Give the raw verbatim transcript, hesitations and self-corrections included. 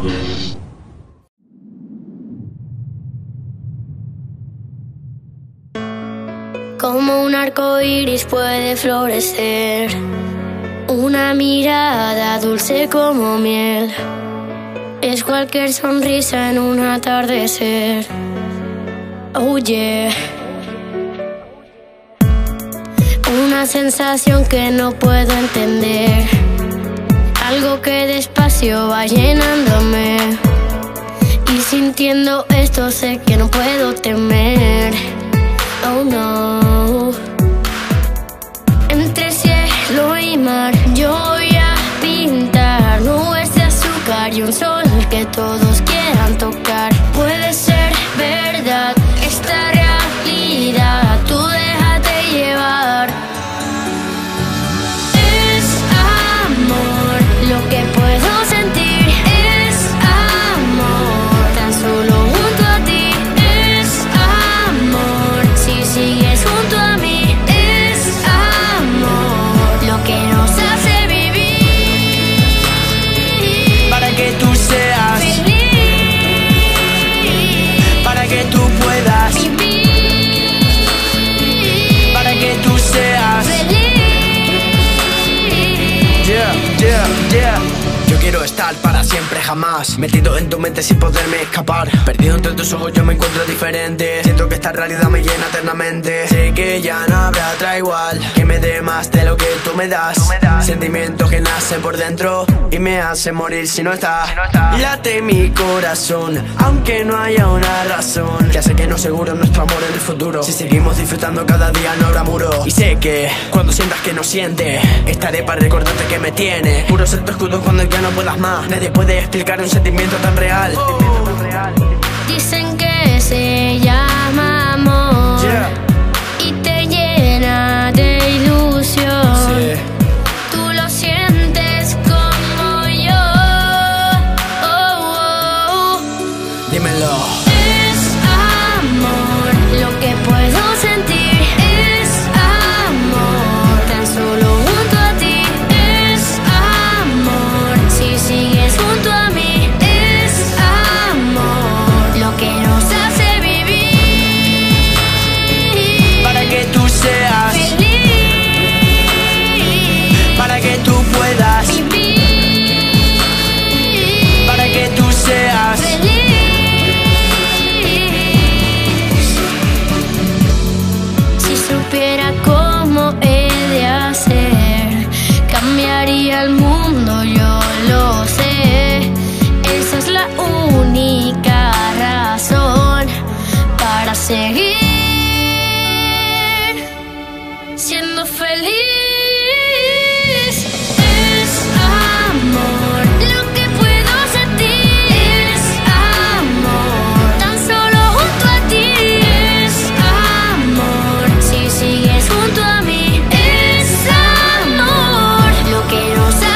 Como un arco iris puede florecer, una mirada dulce como miel. Es cualquier sonrisa en un atardecer. Oh yeah. Una sensación que no puedo entender, algo que despacio va llenándome. Y sintiendo esto sé que no puedo temer. Oh no. Entre cielo y mar yo voy a pintar nubes de azúcar y un sol que todos quieran tocar. Puede ser verdad esta realidad, tú déjate llevar. Es amor lo que puedo sentir, es amor tan solo junto a ti. Es amor si sigues junto a mí, es amor lo que nos hace vivir. Para que tú seas feliz, para que tú puedas vivir, para que tú seas feliz. Yeah, yeah, yeah. Yo quiero estar para siempre, jamás metido en tu mente sin poderme escapar. Perdido entre tus ojos yo me encuentro diferente. Siento que esta realidad me llena eternamente. Sé que ya no habrá otra igual que me dé más de lo que tú me das. Sentimientos que nacen por dentro y me hacen morir si no está. Late mi corazón, aunque no haya una razón que hace que no seguro nuestro amor en el futuro. Si seguimos disfrutando cada día no habrá muro. Y sé que cuando sientas que no sientes, estaré para recordarte que me tienes. Puro ser tu escudo cuando ya no puedas más. Nadie puede explicar un sentimiento tan real. Dicen que se llama amor, Yeah. y te llena de ilusión. Sí. Tú lo sientes como yo. Oh, oh. Dímelo. Es amor lo que puedo sentir, es amor tan solo junto a ti. Es amor si sigues junto a mí, es amor lo que nos hace vivir. Para que tú seas, feliz, para que tú puedas, vivir, para que tú seas feliz. Si supiera cómo he de hacer, cambiaría el mundo, yo lo sé. Esa es la única razón para seguir siendo feliz. Es amor lo que puedo sentir, es amor tan solo junto a ti. Es amor si sigues junto a mí, es amor lo que nos hace